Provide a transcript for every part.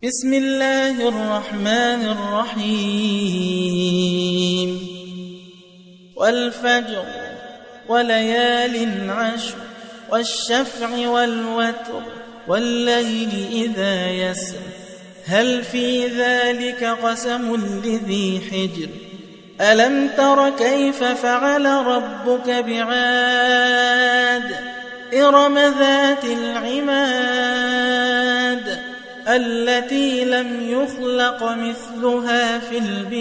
بسم الله الرحمن الرحيم والفجر وليال عشر والشفع والوتر والليل إذا يسر هل في ذلك قسم لذي حجر ألم تر كيف فعل ربك بعاد إرم ذات العماد التي لم يخلق مثلها في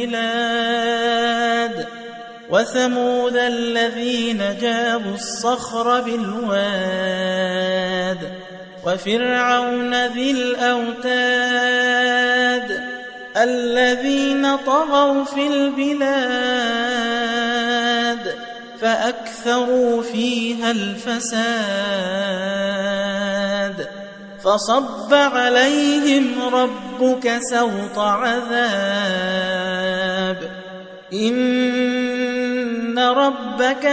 البلاد وثمود الذين جابوا الصخر بالواد وفرعون ذي الأوتاد الذين طغوا في البلاد فأكثروا فيها الفساد فصب عليهم ربك سوط عذاب إن ربك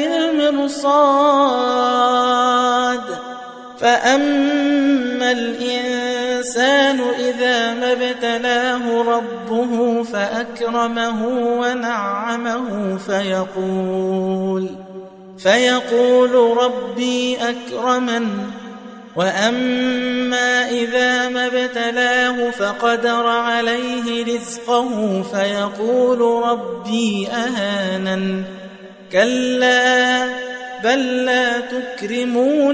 لبالمرصاد فأما الإنسان إذا ما ابتلاه ربه فأكرمه ونعمه فيقول ربي أكرمن وأما إذا ما ابتلاه فقدر عليه رزقه فيقول ربي أهانن كلا بل لا تكرمون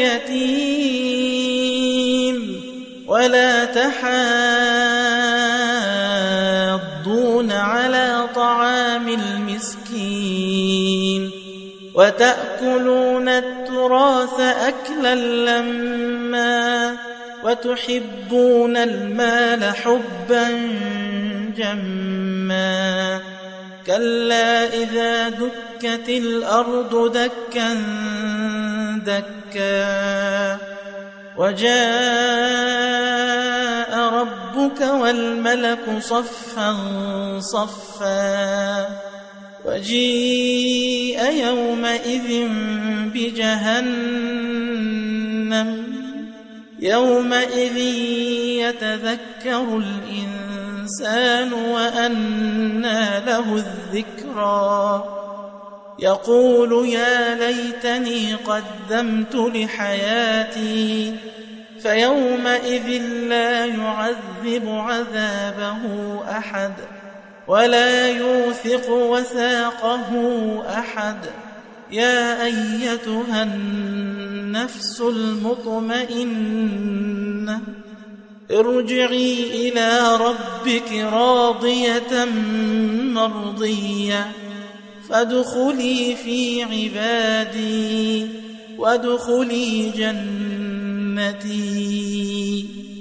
اليتيم ولا تحاضون على طعام المسكين وتأكلون التراث أكلا لما وتحبون المال حبا جما كلا إذا دكت الأرض دكا دكا وجاء ربك والملك صفا صفا وجيء يومئذ بجهنم يومئذ يتذكر الإنسان وأنى له الذكرى يقول يا ليتني قدمت لحياتي فيومئذ لا يعذب عذابه أحد ولا يوثق وثاقه أحد يا أيتها النفس المطمئنة ارجعي إلى ربك راضية مرضية فادخلي في عبادي وادخلي جنتي